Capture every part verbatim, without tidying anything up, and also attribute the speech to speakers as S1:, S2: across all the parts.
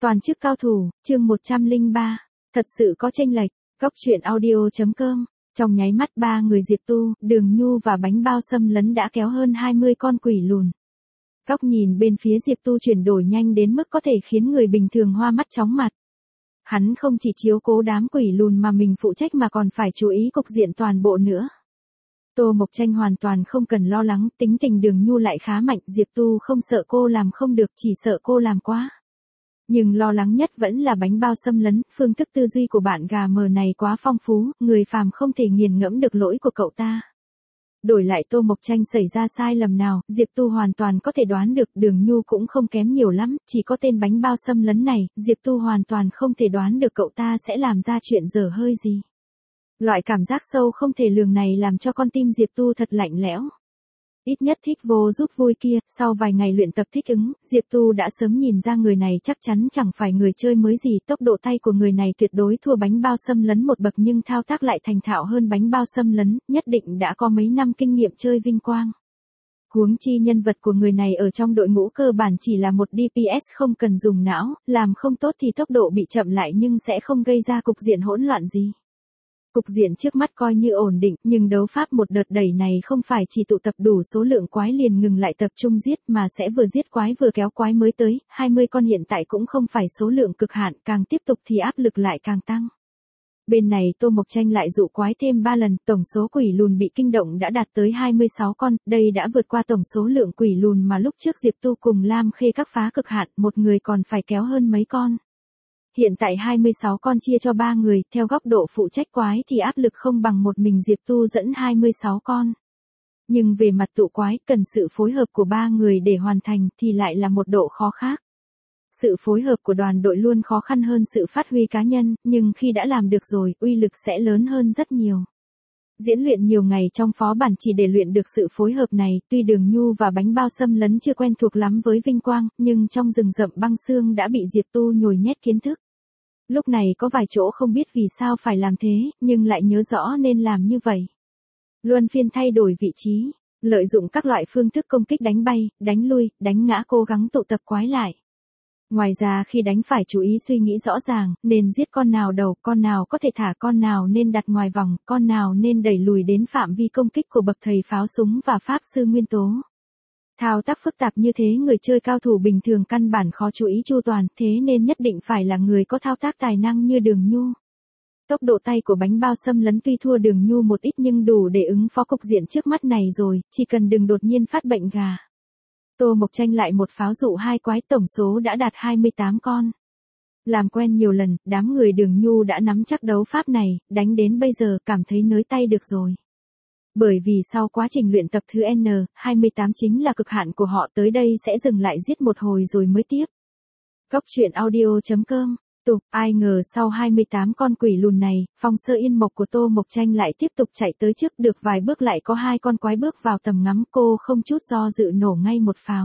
S1: Toàn chức cao thủ, chương một trăm lẻ ba. Thật sự có chênh lệch. Góc truyện audio chấm com. Trong nháy mắt ba người Diệp Tu, Đường Nhu và bánh bao xâm lấn đã kéo hơn hai mươi con quỷ lùn. Góc nhìn bên phía Diệp Tu chuyển đổi nhanh đến mức có thể khiến người bình thường hoa mắt chóng mặt. Hắn không chỉ chiếu cố đám quỷ lùn mà mình phụ trách mà còn phải chú ý cục diện toàn bộ nữa. Tô Mộc Tranh hoàn toàn không cần lo lắng, tính tình Đường Nhu lại khá mạnh, Diệp Tu không sợ cô làm không được, chỉ sợ cô làm quá. Nhưng lo lắng nhất vẫn là bánh bao xâm lấn, phương thức tư duy của bạn gà mờ này quá phong phú, người phàm không thể nghiền ngẫm được lỗi của cậu ta. Đổi lại Tô Mộc Tranh xảy ra sai lầm nào, Diệp Tu hoàn toàn có thể đoán được, Đường Nhu cũng không kém nhiều lắm, chỉ có tên bánh bao xâm lấn này, Diệp Tu hoàn toàn không thể đoán được cậu ta sẽ làm ra chuyện dở hơi gì. Loại cảm giác sâu không thể lường này làm cho con tim Diệp Tu thật lạnh lẽo. Ít nhất thích vô giúp vui kia, sau vài ngày luyện tập thích ứng, Diệp Tu đã sớm nhìn ra người này chắc chắn chẳng phải người chơi mới gì, tốc độ tay của người này tuyệt đối thua bánh bao xâm lấn một bậc nhưng thao tác lại thành thạo hơn bánh bao xâm lấn, nhất định đã có mấy năm kinh nghiệm chơi vinh quang. Huống chi nhân vật của người này ở trong đội ngũ cơ bản chỉ là một đê pê ét không cần dùng não, làm không tốt thì tốc độ bị chậm lại nhưng sẽ không gây ra cục diện hỗn loạn gì. Cục diện trước mắt coi như ổn định, nhưng đấu pháp một đợt đẩy này không phải chỉ tụ tập đủ số lượng quái liền ngừng lại tập trung giết mà sẽ vừa giết quái vừa kéo quái mới tới, hai mươi con hiện tại cũng không phải số lượng cực hạn, càng tiếp tục thì áp lực lại càng tăng. Bên này Tô Mộc Tranh lại dụ quái thêm ba lần, tổng số quỷ lùn bị kinh động đã đạt tới hai mươi sáu con, đây đã vượt qua tổng số lượng quỷ lùn mà lúc trước Diệp Tu cùng Lam Khê các phá cực hạn, một người còn phải kéo hơn mấy con. Hiện tại hai mươi sáu con chia cho ba người, theo góc độ phụ trách quái thì áp lực không bằng một mình Diệp Tu dẫn hai mươi sáu con. Nhưng về mặt tụ quái, cần sự phối hợp của ba người để hoàn thành thì lại là một độ khó khác. Sự phối hợp của đoàn đội luôn khó khăn hơn sự phát huy cá nhân, nhưng khi đã làm được rồi, uy lực sẽ lớn hơn rất nhiều. Diễn luyện nhiều ngày trong phó bản chỉ để luyện được sự phối hợp này, tuy Đường Nhu và bánh bao xâm lấn chưa quen thuộc lắm với vinh quang, nhưng trong rừng rậm băng xương đã bị Diệp Tu nhồi nhét kiến thức. Lúc này có vài chỗ không biết vì sao phải làm thế, nhưng lại nhớ rõ nên làm như vậy. Luân phiên thay đổi vị trí, lợi dụng các loại phương thức công kích đánh bay, đánh lui, đánh ngã cố gắng tụ tập quái lại. Ngoài ra khi đánh phải chú ý suy nghĩ rõ ràng, nên giết con nào đầu, con nào có thể thả, con nào nên đặt ngoài vòng, con nào nên đẩy lùi đến phạm vi công kích của bậc thầy pháo súng và pháp sư nguyên tố. Thao tác phức tạp như thế người chơi cao thủ bình thường căn bản khó chú ý chu toàn, thế nên nhất định phải là người có thao tác tài năng như Đường Nhu. Tốc độ tay của bánh bao xâm lấn tuy thua Đường Nhu một ít nhưng đủ để ứng phó cục diện trước mắt này rồi, chỉ cần đừng đột nhiên phát bệnh gà. Tô Mộc Tranh lại một pháo dụ hai quái, tổng số đã đạt hai mươi tám con. Làm quen nhiều lần, đám người Đường Nhu đã nắm chắc đấu pháp này, đánh đến bây giờ cảm thấy nới tay được rồi. Bởi vì sau quá trình luyện tập thứ N, hai mươi tám chính là cực hạn của họ, tới đây sẽ dừng lại giết một hồi rồi mới tiếp. Góc truyện audio chấm com. Tục, ai ngờ sau hai mươi tám con quỷ lùn này, Phong Sơ Yên Mộc của Tô Mộc Tranh lại tiếp tục chạy tới trước, được vài bước lại có hai con quái bước vào tầm ngắm, cô không chút do dự nổ ngay một pháo.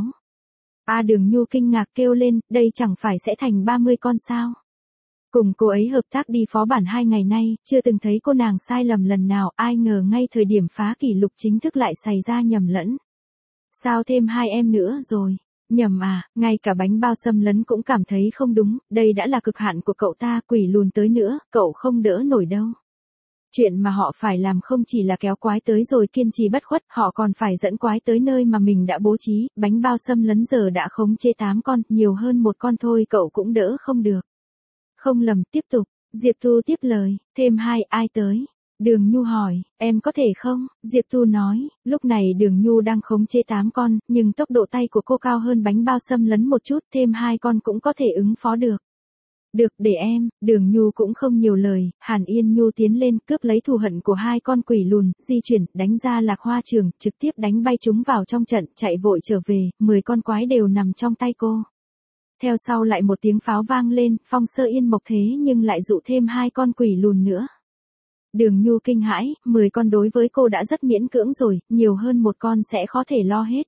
S1: A Đường Nhu kinh ngạc kêu lên, đây chẳng phải sẽ thành ba mươi con sao? Cùng cô ấy hợp tác đi phó bản hai ngày nay, chưa từng thấy cô nàng sai lầm lần nào, ai ngờ ngay thời điểm phá kỷ lục chính thức lại xảy ra nhầm lẫn. Sao thêm hai em nữa rồi? Nhầm à, ngay cả bánh bao xâm lấn cũng cảm thấy không đúng, đây đã là cực hạn của cậu ta, quỷ lùn tới nữa, cậu không đỡ nổi đâu. Chuyện mà họ phải làm không chỉ là kéo quái tới rồi kiên trì bất khuất, họ còn phải dẫn quái tới nơi mà mình đã bố trí, bánh bao xâm lấn giờ đã khống chế tám con, nhiều hơn một con thôi cậu cũng đỡ không được. Không lầm, tiếp tục, Diệp Tu tiếp lời, thêm hai, ai tới? Đường Nhu hỏi, em có thể không? Diệp Tu nói, lúc này Đường Nhu đang khống chế tám con, nhưng tốc độ tay của cô cao hơn bánh bao xâm lấn một chút, thêm hai con cũng có thể ứng phó được. Được, để em, Đường Nhu cũng không nhiều lời, Hàn Yên Nhu tiến lên, cướp lấy thù hận của hai con quỷ lùn, di chuyển, đánh ra Lạc Hoa Trường, trực tiếp đánh bay chúng vào trong trận, chạy vội trở về, mười con quái đều nằm trong tay cô. Theo sau lại một tiếng pháo vang lên, Phong Sơ Yên Mộc thế nhưng lại dụ thêm hai con quỷ lùn nữa. Đường Nhu kinh hãi, mười con đối với cô đã rất miễn cưỡng rồi, nhiều hơn một con sẽ khó thể lo hết.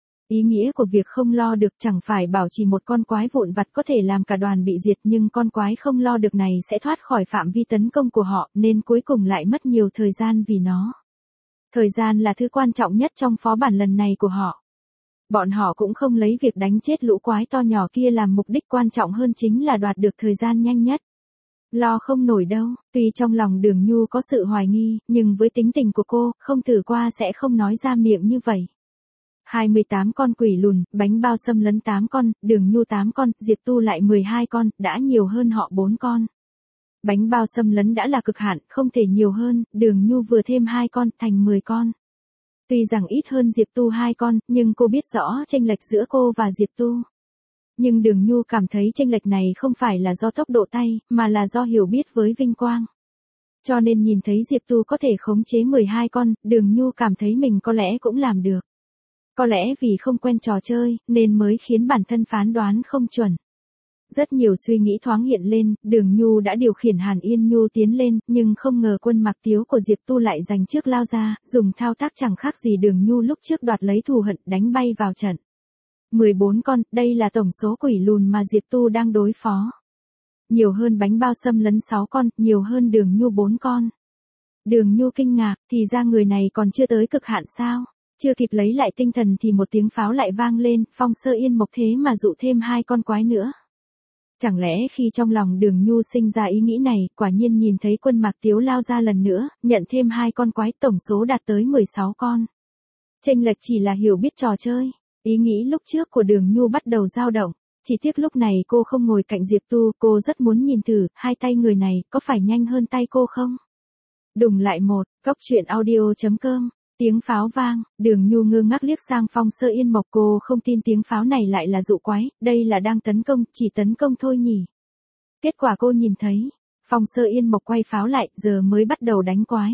S1: Ý nghĩa của việc không lo được chẳng phải bảo chỉ một con quái vụn vặt có thể làm cả đoàn bị diệt, nhưng con quái không lo được này sẽ thoát khỏi phạm vi tấn công của họ, nên cuối cùng lại mất nhiều thời gian vì nó. Thời gian là thứ quan trọng nhất trong phó bản lần này của họ. Bọn họ cũng không lấy việc đánh chết lũ quái to nhỏ kia làm mục đích, quan trọng hơn chính là đoạt được thời gian nhanh nhất. Lo không nổi đâu, tuy trong lòng Đường Nhu có sự hoài nghi, nhưng với tính tình của cô, không thử qua sẽ không nói ra miệng như vậy. hai mươi tám con quỷ lùn, bánh bao xâm lấn tám con, Đường Nhu tám con, Diệp Tu lại mười hai con, đã nhiều hơn họ bốn con. Bánh bao xâm lấn đã là cực hạn, không thể nhiều hơn, Đường Nhu vừa thêm hai con, thành mười con. Tuy rằng ít hơn Diệp Tu hai con, nhưng cô biết rõ chênh lệch giữa cô và Diệp Tu. Nhưng Đường Nhu cảm thấy chênh lệch này không phải là do tốc độ tay, mà là do hiểu biết với vinh quang. Cho nên nhìn thấy Diệp Tu có thể khống chế mười hai con, Đường Nhu cảm thấy mình có lẽ cũng làm được. Có lẽ vì không quen trò chơi, nên mới khiến bản thân phán đoán không chuẩn. Rất nhiều suy nghĩ thoáng hiện lên, Đường Nhu đã điều khiển Hàn Yên Nhu tiến lên, nhưng không ngờ quân mặc tiếu của Diệp Tu lại giành trước lao ra, dùng thao tác chẳng khác gì Đường Nhu lúc trước đoạt lấy thù hận, đánh bay vào trận. mười bốn con, đây là tổng số quỷ lùn mà Diệp Tu đang đối phó. Nhiều hơn bánh bao xâm lấn sáu con, nhiều hơn Đường Nhu bốn con. Đường Nhu kinh ngạc, thì ra người này còn chưa tới cực hạn sao? Chưa kịp lấy lại tinh thần thì một tiếng pháo lại vang lên, Phong Sơ Yên Mộc thế mà dụ thêm hai con quái nữa. Chẳng lẽ khi trong lòng Đường Nhu sinh ra ý nghĩ này, quả nhiên nhìn thấy quân Mạc Tiếu lao ra lần nữa, nhận thêm hai con quái, tổng số đạt tới mười sáu con. Chênh lệch chỉ là hiểu biết trò chơi. Ý nghĩ lúc trước của Đường Nhu bắt đầu dao động. Chỉ tiếc lúc này cô không ngồi cạnh Diệp Tu, cô rất muốn nhìn thử, hai tay người này, có phải nhanh hơn tay cô không? Đùng lại một, góc truyện audio chấm com. Tiếng pháo vang, Đường Nhu ngơ ngác liếc sang Phong Sơ Yên Mộc, cô không tin tiếng pháo này lại là dụ quái, đây là đang tấn công, chỉ tấn công thôi nhỉ. Kết quả cô nhìn thấy, Phong Sơ Yên Mộc quay pháo lại, giờ mới bắt đầu đánh quái.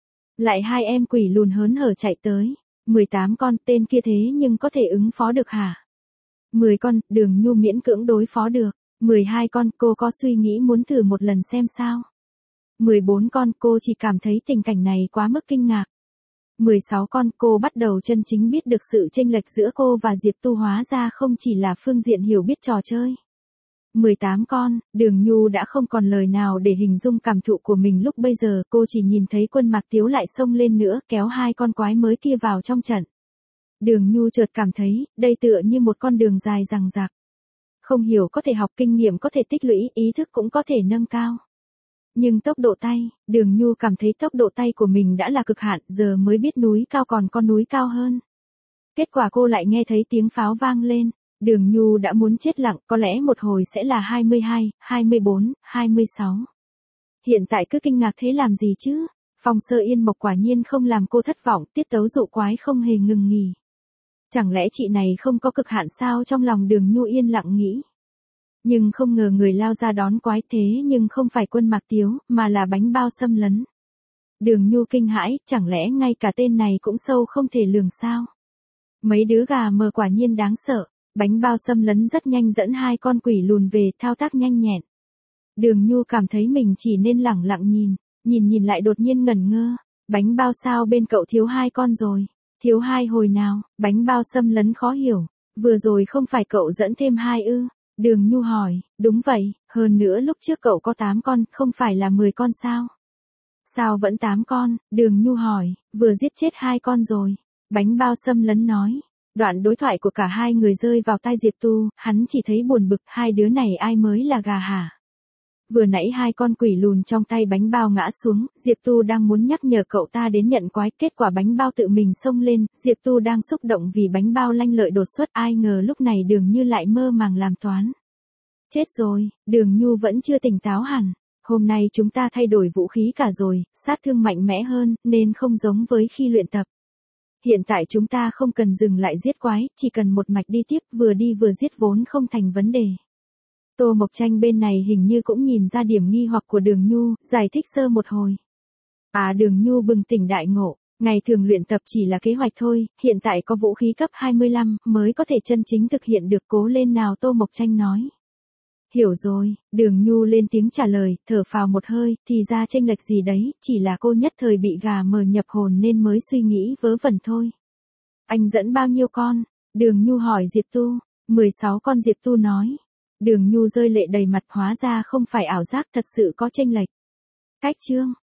S1: Lại hai em quỷ lùn hớn hở chạy tới, mười tám con, tên kia thế nhưng có thể ứng phó được hả? mười con, Đường Nhu miễn cưỡng đối phó được, mười hai con, cô có suy nghĩ muốn thử một lần xem sao. mười bốn con, cô chỉ cảm thấy tình cảnh này quá mức kinh ngạc. mười sáu con, cô bắt đầu chân chính biết được sự chênh lệch giữa cô và Diệp Tu hóa ra không chỉ là phương diện hiểu biết trò chơi. mười tám con, Đường Nhu đã không còn lời nào để hình dung cảm thụ của mình lúc bây giờ, cô chỉ nhìn thấy quân Mạc Tiếu lại xông lên nữa, kéo hai con quái mới kia vào trong trận. Đường Nhu chợt cảm thấy, đây tựa như một con đường dài dằng dặc. Không hiểu có thể học, kinh nghiệm có thể tích lũy, ý thức cũng có thể nâng cao. Nhưng tốc độ tay, Đường Nhu cảm thấy tốc độ tay của mình đã là cực hạn, giờ mới biết núi cao còn con núi cao hơn. Kết quả cô lại nghe thấy tiếng pháo vang lên, Đường Nhu đã muốn chết lặng, có lẽ một hồi sẽ là hai mươi hai, hai mươi bốn, hai mươi sáu. Hiện tại cứ kinh ngạc thế làm gì chứ? Phong Sơ Yên Mộc quả nhiên không làm cô thất vọng, tiết tấu dụ quái không hề ngừng nghỉ. Chẳng lẽ chị này không có cực hạn sao, trong lòng Đường Nhu yên lặng nghĩ. Nhưng không ngờ người lao ra đón quái thế nhưng không phải quân Mạc Tiếu, mà là bánh bao xâm lấn. Đường Nhu kinh hãi, chẳng lẽ ngay cả tên này cũng sâu không thể lường sao? Mấy đứa gà mờ quả nhiên đáng sợ, bánh bao xâm lấn rất nhanh dẫn hai con quỷ lùn về, thao tác nhanh nhẹn. Đường Nhu cảm thấy mình chỉ nên lẳng lặng nhìn, nhìn nhìn lại đột nhiên ngẩn ngơ, bánh bao sao bên cậu thiếu hai con rồi, thiếu hai hồi nào, bánh bao xâm lấn khó hiểu, vừa rồi không phải cậu dẫn thêm hai ư? Đường Nhu hỏi, đúng vậy, hơn nữa lúc trước cậu có tám con, không phải là mười con sao? Sao vẫn tám con? Đường Nhu hỏi, vừa giết chết hai con rồi. Bánh bao xâm lấn nói. Đoạn đối thoại của cả hai người rơi vào tai Diệp Tu, hắn chỉ thấy buồn bực, hai đứa này ai mới là gà hả? Vừa nãy hai con quỷ lùn trong tay bánh bao ngã xuống, Diệp Tu đang muốn nhắc nhở cậu ta đến nhận quái, kết quả bánh bao tự mình xông lên, Diệp Tu đang xúc động vì bánh bao lanh lợi đột xuất, ai ngờ lúc này Đường Như lại mơ màng làm toán. Chết rồi, Đường Nhu vẫn chưa tỉnh táo hẳn. Hôm nay chúng ta thay đổi vũ khí cả rồi, sát thương mạnh mẽ hơn, nên không giống với khi luyện tập. Hiện tại chúng ta không cần dừng lại giết quái, chỉ cần một mạch đi tiếp, vừa đi vừa giết vốn không thành vấn đề. Tô Mộc Tranh bên này hình như cũng nhìn ra điểm nghi hoặc của Đường Nhu, giải thích sơ một hồi. À, Đường Nhu bừng tỉnh đại ngộ, ngày thường luyện tập chỉ là kế hoạch thôi, hiện tại có vũ khí cấp hai mươi lăm, mới có thể chân chính thực hiện được, cố lên nào, Tô Mộc Tranh nói. Hiểu rồi, Đường Nhu lên tiếng trả lời, thở phào một hơi, thì ra chênh lệch gì đấy, chỉ là cô nhất thời bị gà mờ nhập hồn nên mới suy nghĩ vớ vẩn thôi. Anh dẫn bao nhiêu con? Đường Nhu hỏi Diệp Tu. mười sáu con, Diệp Tu nói. Đường Nhu rơi lệ đầy mặt, hóa ra không phải ảo giác, thật sự có chênh lệch. Cách chương.